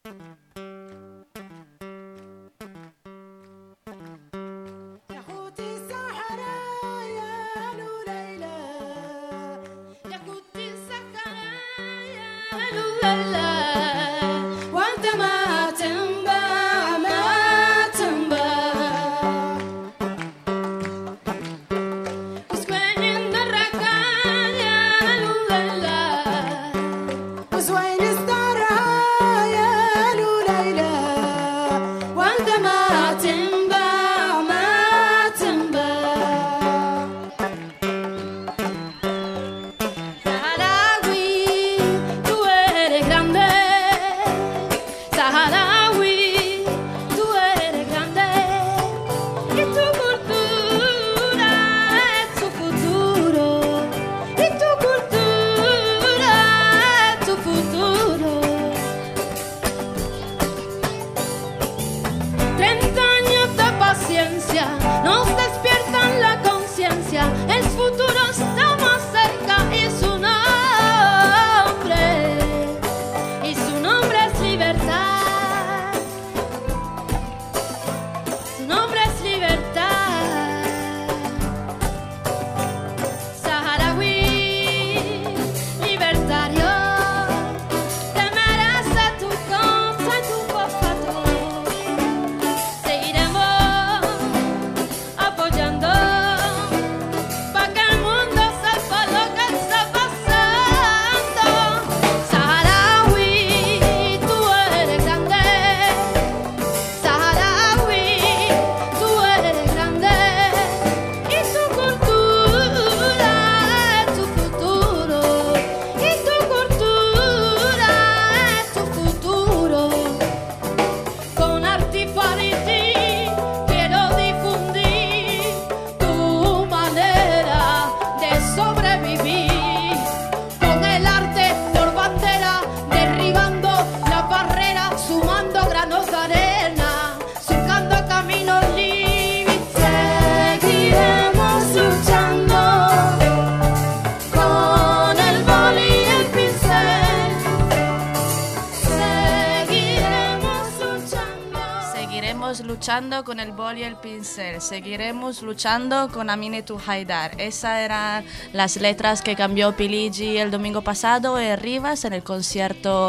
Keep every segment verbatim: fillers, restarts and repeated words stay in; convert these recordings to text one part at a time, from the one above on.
Luchando con el boli y el pincel, seguiremos luchando con Aminetou Haidar. Esas eran las letras que cambió Piligi el domingo pasado en Rivas en el concierto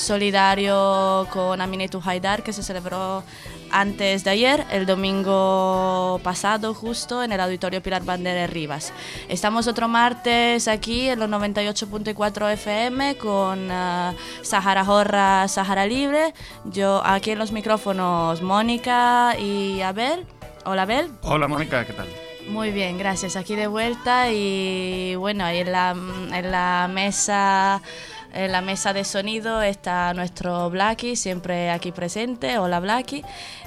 solidario con Aminetou Haidar que se celebró antes de ayer, el domingo pasado, justo en el Auditorio Pilar Bandera de Rivas. Estamos otro martes aquí en los noventa y ocho punto cuatro F M con uh, Sahara Jorra, Sahara Libre. Yo aquí en los micrófonos, Mónica y Abel. Hola, Abel. Hola, Mónica, ¿qué tal? Muy bien, gracias. Aquí de vuelta y bueno, ahí en la, en la mesa... En la mesa de sonido está nuestro Blacky, siempre aquí presente. Hola, Blacky.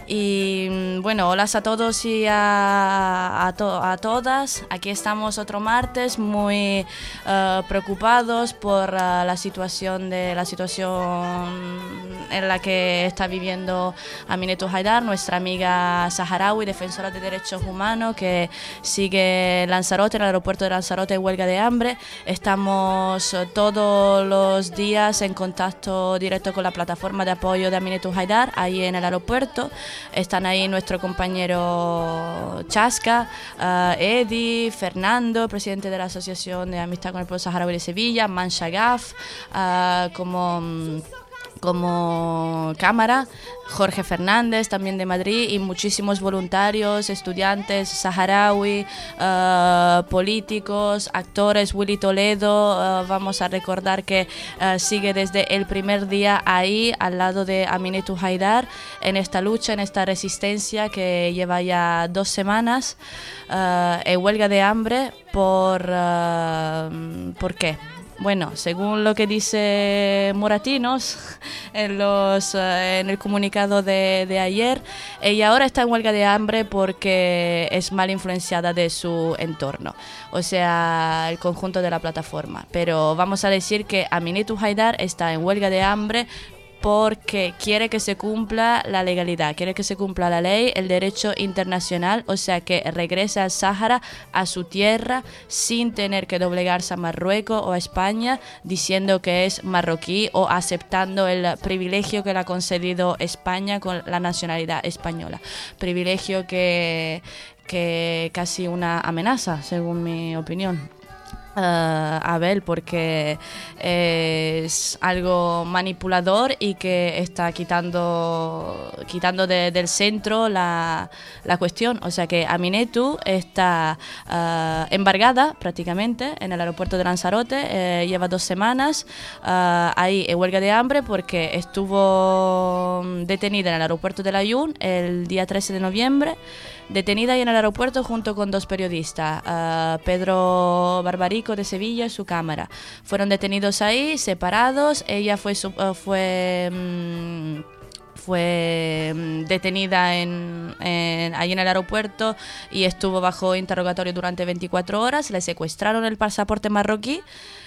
Y bueno, hola a todos y a, a, to, a todas. Aquí estamos otro martes muy uh, preocupados por uh, la situación de la situación en la que está viviendo Aminetou Haidar, nuestra amiga saharaui, defensora de derechos humanos, que sigue en Lanzarote, en el aeropuerto de Lanzarote, en huelga de hambre. Estamos uh, todos los días en contacto directo con la plataforma de apoyo de Aminetou Haidar, ahí en el aeropuerto. Están ahí nuestro compañero Chasca, uh, Eddie, Fernando, presidente de la Asociación de Amistad con el Pueblo Saharaui de Sevilla, Mancha Gaf, uh, como... como cámara, Jorge Fernández también de Madrid y muchísimos voluntarios, estudiantes saharaui, uh, políticos, actores. Willy Toledo, uh, vamos a recordar que uh, sigue desde el primer día ahí al lado de Aminetou Haidar en esta lucha, en esta resistencia que lleva ya dos semanas uh, en huelga de hambre. ¿Por, uh, ¿por qué? Bueno, según lo que dice Moratinos en, los, uh, en el comunicado de, de ayer, ella ahora está en huelga de hambre porque es mal influenciada de su entorno, o sea, el conjunto de la plataforma. Pero vamos a decir que Aminetou Haidar está en huelga de hambre porque quiere que se cumpla la legalidad, quiere que se cumpla la ley, el derecho internacional, o sea, que regrese al Sáhara, a su tierra, sin tener que doblegarse a Marruecos o a España, diciendo que es marroquí o aceptando el privilegio que le ha concedido España con la nacionalidad española. Privilegio que, que casi una amenaza, según mi opinión. Uh, a ver, porque es algo manipulador y que está quitando quitando de, del centro la, la cuestión. O sea que Aminetu está uh, embargada prácticamente en el aeropuerto de Lanzarote, eh, lleva dos semanas uh, ahí en huelga de hambre porque estuvo detenida en el aeropuerto de Layún el día trece de noviembre, detenida ahí en el aeropuerto junto con dos periodistas, uh, Pedro Barbarico de Sevilla y su cámara. Fueron detenidos ahí, separados. Ella fue, uh, fue, um, fue um, detenida en, en, ahí en el aeropuerto y estuvo bajo interrogatorio durante veinticuatro horas. Le secuestraron el pasaporte marroquí,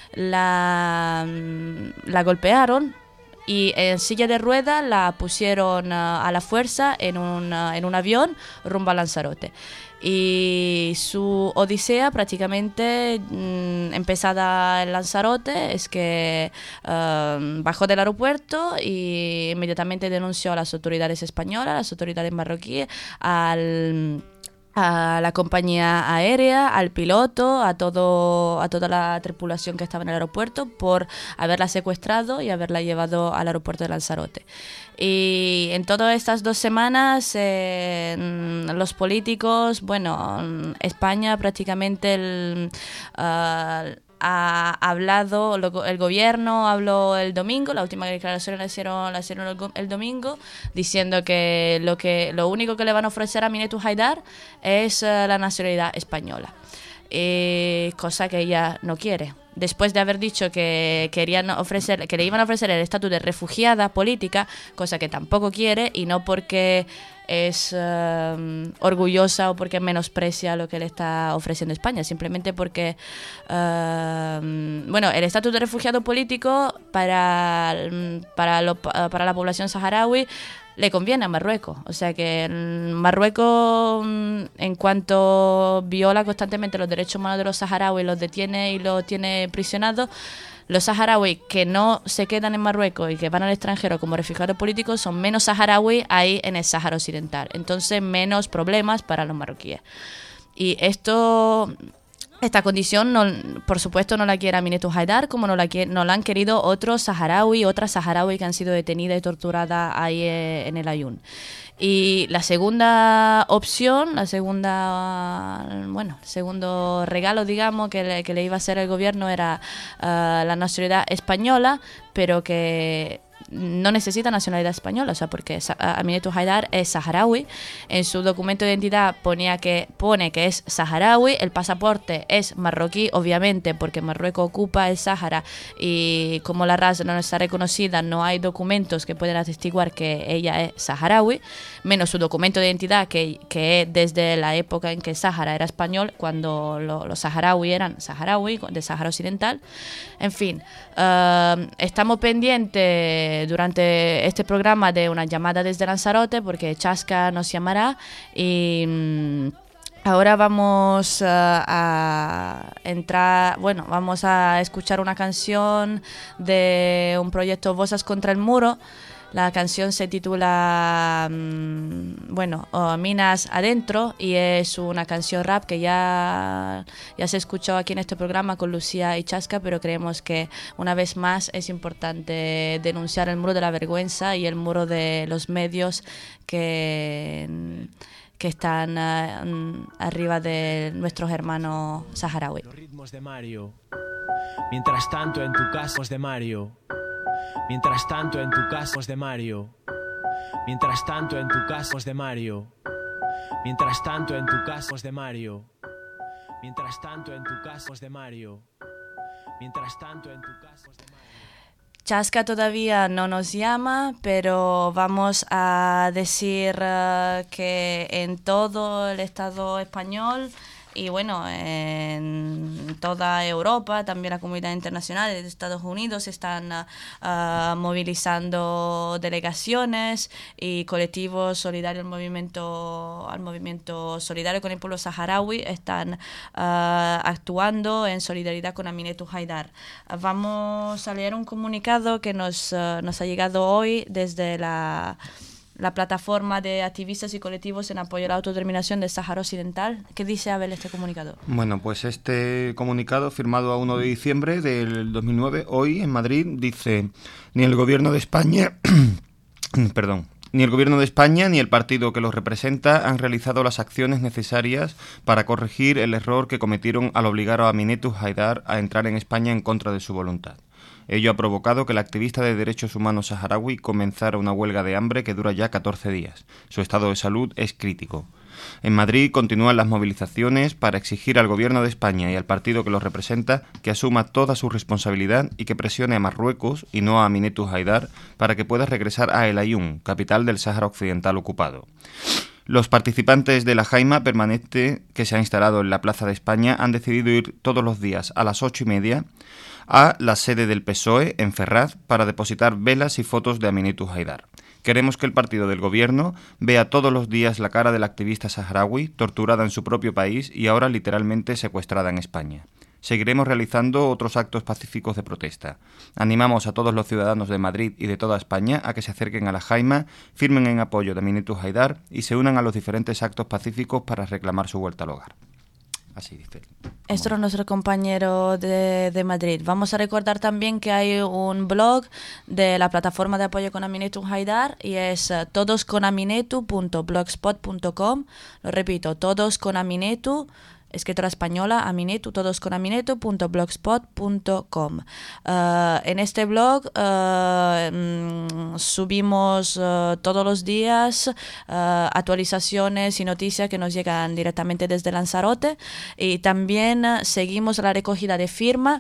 la, um, la golpearon y en silla de ruedas la pusieron uh, a la fuerza en un, uh, en un avión rumbo a Lanzarote. Y su odisea prácticamente mmm, empezada en Lanzarote es que uh, bajó del aeropuerto y inmediatamente denunció a las autoridades españolas, a las autoridades marroquíes, al... a la compañía aérea, al piloto, a todo a toda la tripulación que estaba en el aeropuerto por haberla secuestrado y haberla llevado al aeropuerto de Lanzarote. Y en todas estas dos semanas eh, los políticos, bueno, España prácticamente el, uh, ha hablado, el gobierno habló el domingo, la última declaración la hicieron, la hicieron el, el domingo, diciendo que lo que lo único que le van a ofrecer a Aminetu Haidar es uh, la nacionalidad española, eh, cosa que ella no quiere. Después de haber dicho que querían ofrecer, que le iban a ofrecer el estatus de refugiada política, cosa que tampoco quiere, y no porque es uh, orgullosa o porque menosprecia lo que le está ofreciendo España, simplemente porque uh, bueno, el estatus de refugiado político para, para, lo, para la población saharaui le conviene a Marruecos. O sea que Marruecos, en cuanto viola constantemente los derechos humanos de los saharauis, los detiene y los tiene prisionados, los saharauis que no se quedan en Marruecos y que van al extranjero como refugiados políticos son menos saharauis ahí en el Sáhara Occidental. Entonces, menos problemas para los marroquíes. Y esto... Esta condición, no, por supuesto, no la quiere Aminetu Haidar, como no la, no la han querido otros saharaui, otras saharaui que han sido detenidas y torturadas ahí en el Ayun. Y la segunda opción, la segunda, bueno, el segundo regalo, digamos, que le, que le iba a hacer el gobierno era uh, la nacionalidad española, pero que no necesita nacionalidad española, o sea, porque Aminetu Haidar es saharaui. En su documento de identidad ponía que, pone que es saharaui, el pasaporte es marroquí, obviamente, porque Marruecos ocupa el Sáhara y como la raza no está reconocida, no hay documentos que puedan atestiguar que ella es saharaui, menos su documento de identidad, que, que es desde la época en que el Sáhara era español, cuando lo, los saharaui eran saharaui, de Sáhara Occidental. En fin, uh, estamos pendientes durante este programa de una llamada desde Lanzarote, porque Chasca nos llamará y mmm, ahora vamos uh, a entrar, bueno, vamos a escuchar una canción de un proyecto Voces contra el Muro. La canción se titula, mmm, bueno, oh, Minas Adentro, y es una canción rap que ya, ya se escuchó aquí en este programa con Lucía y Chasca, pero creemos que una vez más es importante denunciar el muro de la vergüenza y el muro de los medios que, que están uh, arriba de nuestros hermanos saharauis. Los ritmos de Mario. Mientras tanto en tu casa de Mario. Mientras tanto en tu casa de Mario. Mientras tanto en tu casa de Mario. Mientras tanto en tu casa de Mario. Mientras tanto en tu casa de Mario. Mientras tanto en tu casa de Mario. Chasca todavía no nos llama, pero vamos a decir uh, que en todo el Estado español y bueno, en toda Europa, también la comunidad internacional de Estados Unidos están uh, uh, movilizando delegaciones y colectivos solidarios al movimiento, al movimiento solidario con el pueblo saharaui están uh, actuando en solidaridad con Aminetou Haidar. Uh, vamos a leer un comunicado que nos, uh, nos ha llegado hoy desde la... la plataforma de activistas y colectivos en apoyo a la autodeterminación del Sáhara Occidental. ¿Qué dice Abel este comunicado? Bueno, pues este comunicado firmado a primero de diciembre del dos mil nueve, hoy en Madrid, dice: ni el gobierno de España, perdón, ni el gobierno de España ni el partido que los representa han realizado las acciones necesarias para corregir el error que cometieron al obligar a Aminetou Haidar a entrar en España en contra de su voluntad. Ello ha provocado que el activista de derechos humanos saharaui comenzara una huelga de hambre que dura ya catorce días. Su estado de salud es crítico. En Madrid continúan las movilizaciones para exigir al gobierno de España y al partido que los representa que asuma toda su responsabilidad y que presione a Marruecos y no a Aminetou Haidar para que pueda regresar a El Aaiún, capital del Sáhara Occidental ocupado. Los participantes de la Jaima permanente que se ha instalado en la Plaza de España han decidido ir todos los días a las ocho y media a la sede del P S O E en Ferraz para depositar velas y fotos de Aminetou Haidar. Queremos que el partido del gobierno vea todos los días la cara de la activista saharaui, torturada en su propio país y ahora literalmente secuestrada en España. Seguiremos realizando otros actos pacíficos de protesta. Animamos a todos los ciudadanos de Madrid y de toda España a que se acerquen a la Jaima, firmen en apoyo de Aminetou Haidar y se unan a los diferentes actos pacíficos para reclamar su vuelta al hogar. Así dice. Esto es nuestro compañero de, de Madrid. Vamos a recordar también que hay un blog de la plataforma de apoyo con Aminetou Haidar y es uh, todosconaminetou punto blogspot punto com. Lo repito, todosconaminetou, escritora española, Aminetou, todosconaminetou punto blogspot punto com. Uh, en este blog uh, mm, subimos uh, todos los días uh, actualizaciones y noticias que nos llegan directamente desde Lanzarote y también uh, seguimos la recogida de firma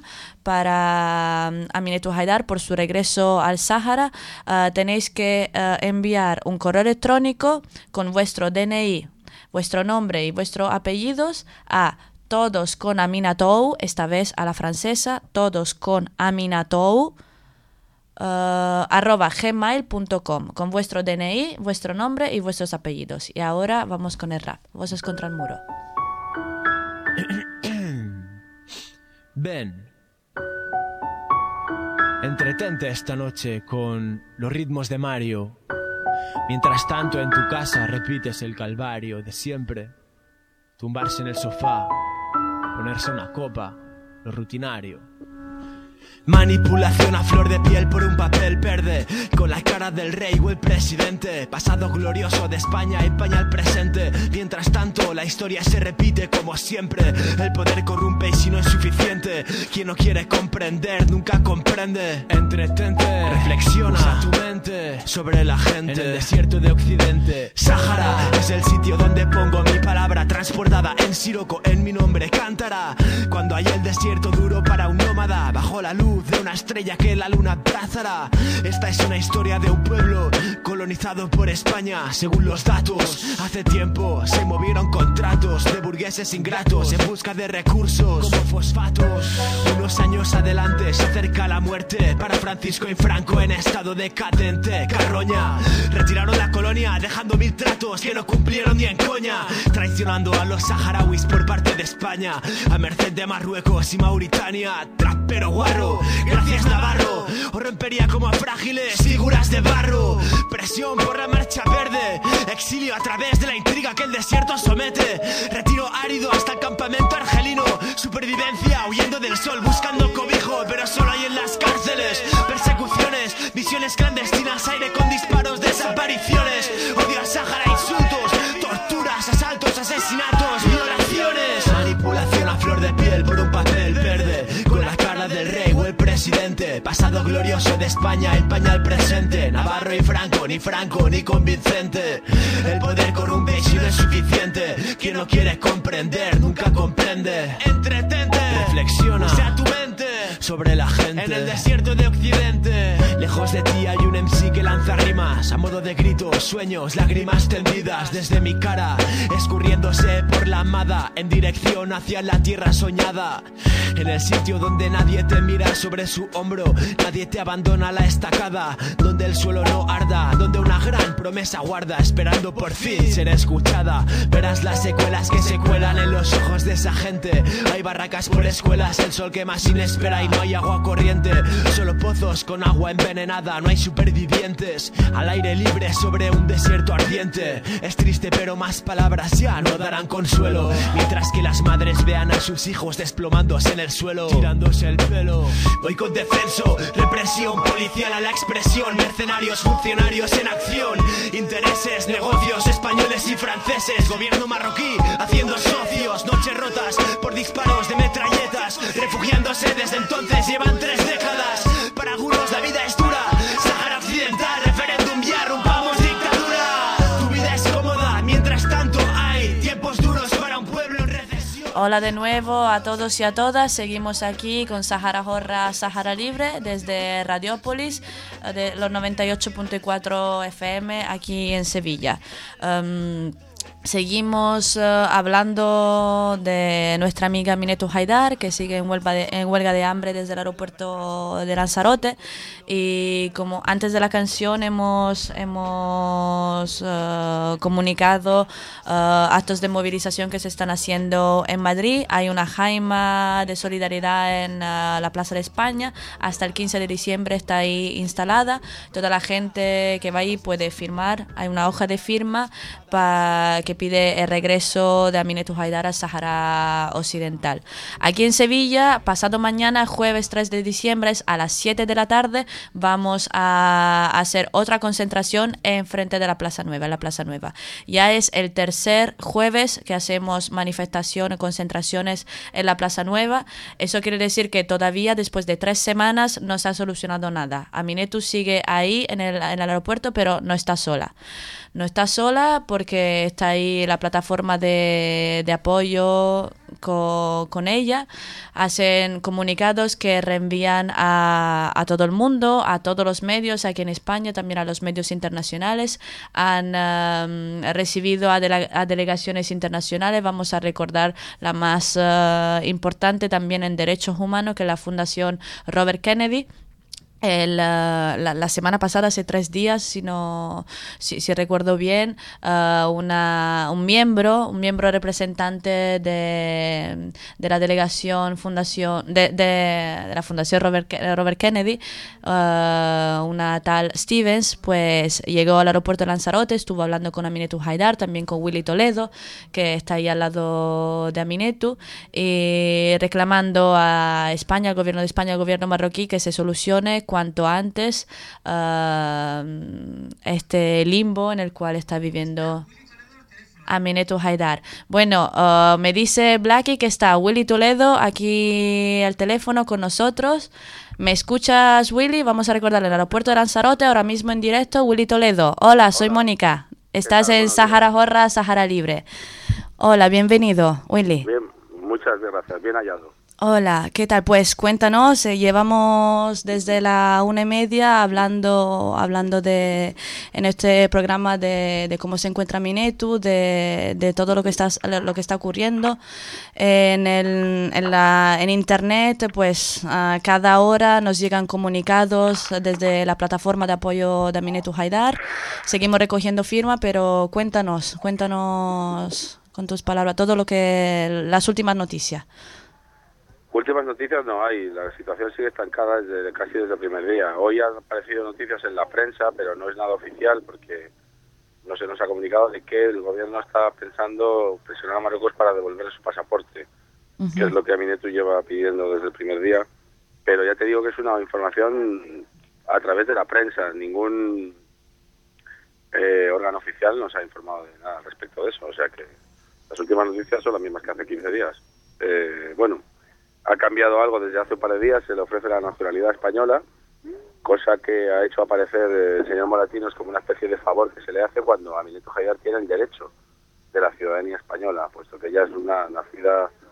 para um, Aminetou Haidar por su regreso al Sáhara. Uh, tenéis que uh, enviar un correo electrónico con vuestro D N I, vuestro nombre y vuestros apellidos a todos con Aminatou, esta vez a la francesa, todos con Aminatou, uh, arroba gmail punto com, con vuestro D N I, vuestro nombre y vuestros apellidos. Y ahora vamos con el rap. Voces contra el muro. Ven. Entretente esta noche con los ritmos de Mario. Mientras tanto en tu casa repites el calvario de siempre. Tumbarse en el sofá, ponerse una copa, lo rutinario. Manipulación a flor de piel por un papel verde, con la cara del rey o el presidente. Pasado glorioso de España empaña el presente. Mientras tanto la historia se repite como siempre. El poder corrompe y si no es suficiente, quien no quiere comprender nunca comprende. Entretente, reflexiona, usa tu mente sobre la gente. En el desierto de Occidente, Sáhara es el sitio donde pongo mi palabra transportada en siroco, en mi nombre cantará. Cuando hay el desierto duro para un nómada, bajo la luz de una estrella que la luna abrazará. Esta es una historia de un pueblo colonizado por España. Según los datos, hace tiempo se movieron contratos de burgueses ingratos en busca de recursos como fosfatos. Unos años adelante se acerca la muerte para Francisco y Franco en estado decadente. Carroña, retiraron la colonia dejando mil tratos que no cumplieron ni en coña, traicionando a los saharauis por parte de España a merced de Marruecos y Mauritania. Trapero guarro, gracias Navarro, os rompería como a frágiles figuras de barro. Presión por la marcha verde, exilio a través de la intriga que el desierto somete. Retiro árido hasta el campamento argelino, supervivencia huyendo del sol buscando cobijo, pero solo hay en las cárceles persecuciones, misiones clandestinas, aire con disparos, desapariciones, odio a Sáhara, insultos, torturas, asaltos, asesinatos, violaciones. Manipulación a flor de piel por un papel verde, con la cara del rey o el presidente. Pasado glorioso de España empaña el presente. Navarro y Franco, ni Franco ni convincente. El poder corrompe y si no es suficiente, quien no quiere comprender nunca comprende. Entretente, reflexiona, usa tu mente sobre la gente. En el desierto de Occidente, lejos de ti hay un M C que lanza rimas a modo de gritos, sueños, lágrimas tendidas desde mi cara, escurriéndose por la amada en dirección hacia la tierra soñada. En el sitio donde nadie te mira sobre su hombro, nadie te abandona la estacada, donde el suelo no arda, donde una gran promesa guarda, esperando por fin ser escuchada. Verás las secuelas que se cuelan en los ojos de esa gente. Hay barracas por escuelas, el sol que más inespera y no hay agua corriente, solo pozos con agua envenenada, no hay supervivientes. Al aire libre sobre un desierto ardiente, es triste pero más palabras ya no darán consuelo, mientras que las madres vean a sus hijos desplomándose en el suelo, tirándose el pelo. Voy con defenso, represión policial a la expresión, mercenarios, funcionarios en acción, intereses, negocios españoles y franceses, gobierno marroquí haciendo socios, noches rotas por disparos de metralletas, refugiándose desde entonces, llevan tres décadas. Para algunos la vida es dura, Sahara Occidental, referéndum ya, rompamos dictadura. Tu vida es cómoda, mientras tanto hay tiempos duros para un pueblo en recesión. Hola de nuevo a todos y a todas, seguimos aquí con Sahara Jorra, Sahara Libre desde Radiópolis de los noventa y ocho punto cuatro F M aquí en Sevilla. Um, Seguimos uh, hablando de nuestra amiga Aminetou Haidar, que sigue en huelga, de, en huelga de hambre desde el aeropuerto de Lanzarote. Y como antes de la canción hemos, hemos uh, comunicado uh, actos de movilización que se están haciendo en Madrid. Hay una jaima de solidaridad en uh, la Plaza de España. Hasta el quince de diciembre está ahí instalada. Toda la gente que va ahí puede firmar. Hay una hoja de firma para que pide el regreso de Aminetou Haidar al Sahara Occidental. Aquí en Sevilla, pasado mañana, jueves tres de diciembre, a las siete de la tarde, vamos a hacer otra concentración en frente de la Plaza Nueva, en la Plaza Nueva. Ya es el tercer jueves que hacemos manifestaciones, concentraciones en la Plaza Nueva. Eso quiere decir que todavía, después de tres semanas, no se ha solucionado nada. Aminetou sigue ahí en el, en el aeropuerto, pero no está sola. No está sola porque está ahí la plataforma de, de apoyo con, con ella. Hacen comunicados que reenvían a, a todo el mundo, a todos los medios, aquí en España, también a los medios internacionales. Han um, recibido a, dele, a delegaciones internacionales. Vamos a recordar la más uh, importante también en derechos humanos, que es la Fundación Robert Kennedy. El, uh, la, la semana pasada, hace tres días, si no, si, si recuerdo bien, uh, una, un miembro, un miembro representante de, de la delegación fundación de, de, de la Fundación Robert, Robert Kennedy, uh, una tal Stevens, pues llegó al aeropuerto de Lanzarote, estuvo hablando con Aminetou Haidar, también con Willy Toledo, que está ahí al lado de Aminetou, y reclamando a España, al gobierno de España, al gobierno marroquí, que se solucione cuanto antes uh, este limbo en el cual está viviendo Aminetou Haidar. Bueno, uh, me dice Blackie que está Willy Toledo aquí al teléfono con nosotros. ¿Me escuchas, Willy? Vamos a recordarle el aeropuerto de Lanzarote, ahora mismo en directo. Willy Toledo. Hola, soy Hola. Mónica. Estás en Sahara Jorra, Sahara Libre. Hola, bienvenido, Willy. Bien, muchas gracias, bien hallado. Hola, ¿qué tal? Pues cuéntanos, eh, llevamos desde la una y media hablando hablando de en este programa de, de cómo se encuentra Aminetou, de, de todo lo que está lo que está ocurriendo en el en la en internet. Pues a cada hora nos llegan comunicados desde la plataforma de apoyo de Aminetou Haidar. Seguimos recogiendo firmas, pero cuéntanos, cuéntanos con tus palabras todo lo que las últimas noticias. Últimas noticias no hay, la situación sigue estancada desde casi desde el primer día. Hoy han aparecido noticias en la prensa, pero no es nada oficial porque no se nos ha comunicado de que el gobierno está pensando presionar a Marruecos para devolver su pasaporte, uh-huh. que es lo que Aminetou lleva pidiendo desde el primer día. Pero ya te digo que es una información a través de la prensa, ningún eh, órgano oficial nos ha informado de nada respecto de eso, o sea que las últimas noticias son las mismas que hace quince días. Eh, bueno... Ha cambiado algo desde hace un par de días, se le ofrece la nacionalidad española, cosa que ha hecho aparecer el señor Moratinos como una especie de favor que se le hace cuando Aminetou Haidar tiene el derecho de la ciudadanía española, puesto que ella es una nacida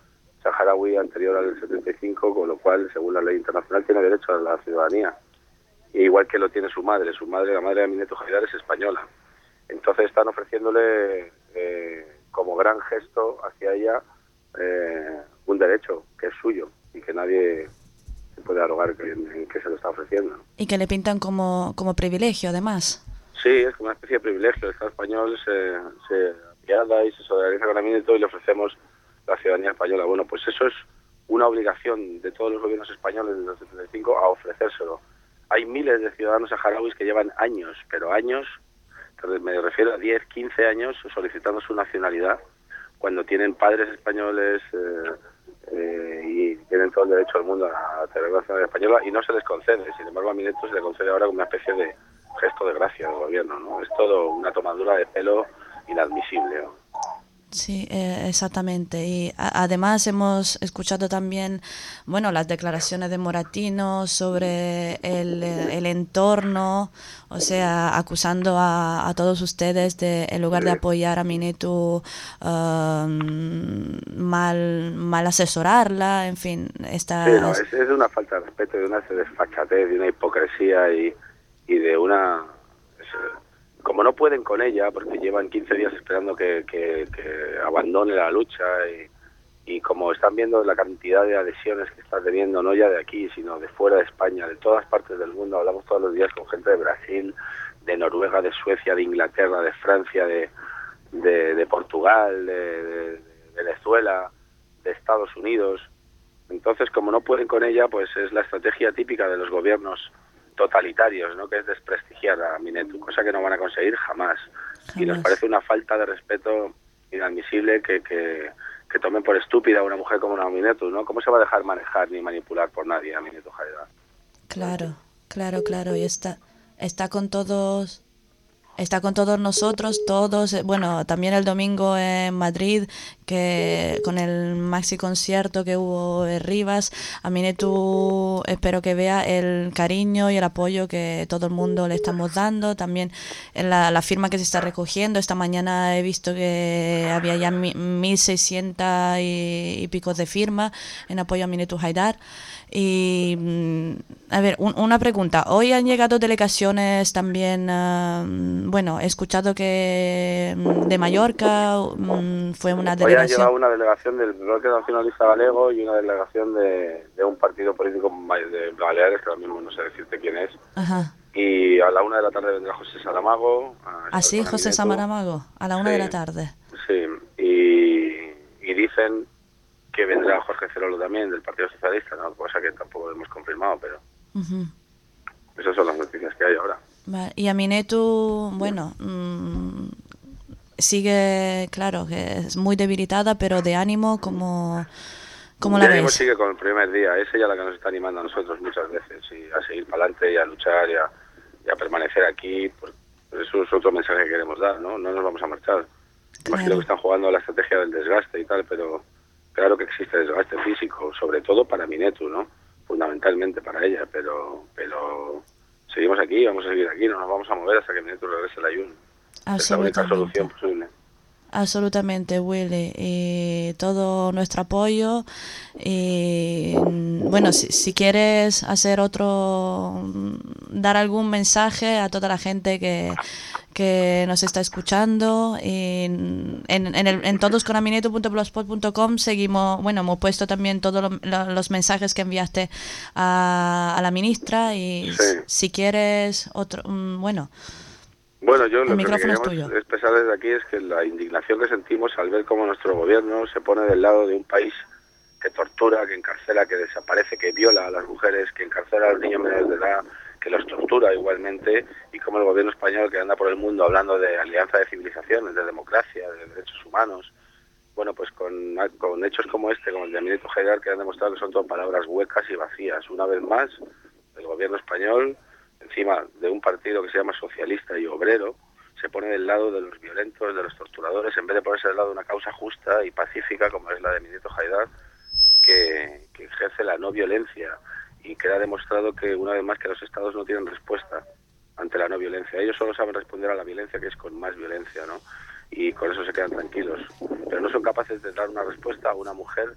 saharaui anterior al setenta y cinco, con lo cual, según la ley internacional, tiene derecho a la ciudadanía. E igual que lo tiene su madre. Su madre, la madre de Aminetou Haidar, es española. Entonces están ofreciéndole, eh, como gran gesto hacia ella, eh, un derecho que es suyo y que nadie se puede arrogar que, que se lo está ofreciendo. Y que le pintan como, como privilegio, además. Sí, es como una especie de privilegio. El Estado español se, se apiada y se solidariza con Aminetou y le ofrecemos la ciudadanía española. Bueno, pues eso es una obligación de todos los gobiernos españoles desde el setenta y cinco a ofrecérselo. Hay miles de ciudadanos saharauis que llevan años, pero años, me refiero a diez, quince años, solicitando su nacionalidad, cuando tienen padres españoles eh, eh, y tienen todo el derecho del mundo a tener la nacionalidad española, y no se les concede. Sin embargo, a Aminetou se le concede ahora como una especie de gesto de gracia del gobierno, ¿no? Es todo una tomadura de pelo inadmisible, ¿no? Sí, eh, exactamente. Y a, además hemos escuchado también, bueno, las declaraciones de Moratino sobre el, el entorno, o sea, acusando a, a todos ustedes de, en lugar de apoyar a Aminetou, um, mal, mal asesorarla, en fin. Esta... Sí, no, es, es de una falta de respeto, de una desfachatez, de una hipocresía y, y de una... Es, como no pueden con ella, porque llevan quince días esperando que, que, que abandone la lucha y, y como están viendo la cantidad de adhesiones que está teniendo, no ya de aquí, sino de fuera de España, de todas partes del mundo, hablamos todos los días con gente de Brasil, de Noruega, de Suecia, de Inglaterra, de Francia, de, de, de Portugal, de, de, de Venezuela, de Estados Unidos. Entonces, como no pueden con ella, pues es la estrategia típica de los gobiernos totalitarios, ¿no? Que es desprestigiar a Aminetou, cosa que no van a conseguir jamás. jamás. Y nos parece una falta de respeto inadmisible que, que, que tomen por estúpida a una mujer como una Aminetou, ¿no? ¿Cómo se va a dejar manejar ni manipular por nadie Aminetou Haidar? Claro, claro, claro, y está, está con todos... Está con todos nosotros, todos, bueno, también el domingo en Madrid, que con el maxi concierto que hubo en Rivas, Aminetou espero que vea el cariño y el apoyo que todo el mundo le estamos dando, también en la, la firma que se está recogiendo. Esta mañana he visto que había ya mil seiscientas y, y pico de firmas en apoyo a Aminetou Haidar. Y, a ver, un, una pregunta. Hoy han llegado delegaciones también, uh, bueno, he escuchado que de Mallorca um, fue una delegación. Hoy han llegado una delegación del Bloque Nacionalista Galego y una delegación de, de un partido político de Baleares, que ahora mismo no sé decirte quién es. Ajá. Y a la una de la tarde vendrá José Saramago. ¿Ah, sí? José Saramago, a la una sí, de la tarde. Sí, y, y dicen que vendrá Jorge Cerolo también, del Partido Socialista, ¿no? Cosa que tampoco hemos confirmado, pero uh-huh. Esas son las noticias que hay ahora. Vale. Y Aminetou, bueno, mmm, sigue, claro, que es muy debilitada, pero de ánimo, como, como la ves. De ánimo sigue con el primer día, es ella la que nos está animando a nosotros muchas veces, y a seguir para adelante, y a luchar, y a, y a permanecer aquí, pues, eso es otro mensaje que queremos dar, ¿no? No nos vamos a marchar. Claro. Imagino que están jugando a la estrategia del desgaste y tal, pero claro que existe desgaste físico, sobre todo para Aminetou, ¿no? Fundamentalmente para ella, pero pero seguimos aquí, vamos a seguir aquí, no nos vamos a mover hasta que Aminetou regrese el ayuno. Es la única solución posible. Absolutamente, Willy. Y todo nuestro apoyo. Y bueno, si, si quieres hacer otro, dar algún mensaje a toda la gente que, que nos está escuchando, y en, en, el, en todos con aminetou punto blogspot punto com seguimos, bueno, hemos puesto también todos lo, lo, los mensajes que enviaste a, a la ministra, y sí. Si quieres otro, bueno. Bueno, yo lo que queremos expresar desde aquí es que la indignación que sentimos al ver cómo nuestro gobierno se pone del lado de un país que tortura, que encarcela, que desaparece, que viola a las mujeres, que encarcela a los niños menores de edad, que los tortura igualmente, y como el gobierno español, que anda por el mundo hablando de alianza de civilizaciones, de democracia, de derechos humanos, bueno, pues con, con hechos como este, como el de Aminetou Haidar, que han demostrado que son todo palabras huecas y vacías. Una vez más, el gobierno español, encima de un partido que se llama socialista y obrero, se pone del lado de los violentos, de los torturadores, en vez de ponerse del lado de una causa justa y pacífica como es la de Aminetou Haidar, que, que ejerce la no violencia y que ha demostrado que una vez más que los estados no tienen respuesta ante la no violencia. Ellos solo saben responder a la violencia, que es con más violencia, ¿no? Y con eso se quedan tranquilos. Pero no son capaces de dar una respuesta a una mujer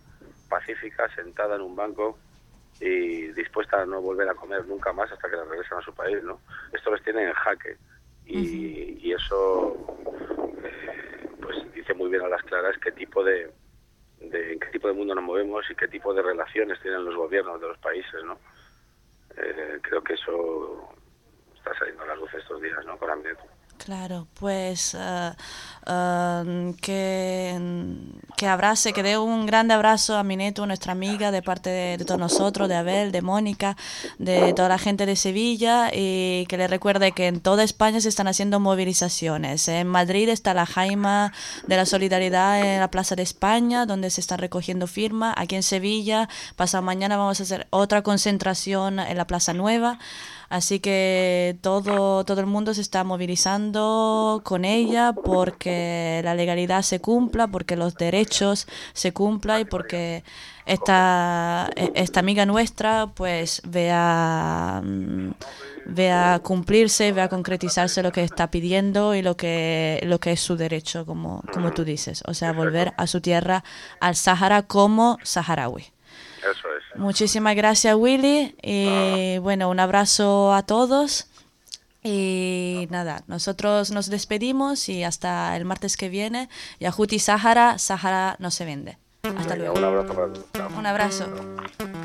pacífica, sentada en un banco y dispuesta a no volver a comer nunca más hasta que la regresen a su país, ¿no? Esto les tiene en jaque y, uh-huh. y eso eh, pues dice muy bien a las claras qué tipo de, de en qué tipo de mundo nos movemos y qué tipo de relaciones tienen los gobiernos de los países, ¿no? Eh, creo que eso está saliendo a la luz estos días, ¿no? Con Aminetu. Claro, pues uh, uh, que, que abrace, que dé un grande abrazo a Aminetu, nuestra amiga, de parte de, de todos nosotros, de Abel, de Mónica, de toda la gente de Sevilla, y que le recuerde que en toda España se están haciendo movilizaciones. En Madrid está la Jaima de la Solidaridad en la Plaza de España, donde se están recogiendo firmas. Aquí en Sevilla, pasado mañana vamos a hacer otra concentración en la Plaza Nueva. Así que todo, todo el mundo se está movilizando con ella porque la legalidad se cumpla, porque los derechos se cumplan y porque esta, esta amiga nuestra pues vea, vea cumplirse, vea concretizarse lo que está pidiendo y lo que, lo que es su derecho, como, como tú dices. O sea, volver a su tierra, al Sáhara, como saharaui. Eso es. Muchísimas gracias, Willy. Y ah. bueno, un abrazo a todos. Y nada, nosotros nos despedimos y hasta el martes que viene. Yahuti Sáhara, Sáhara no se vende. Hasta luego. Un abrazo para todos. Un abrazo.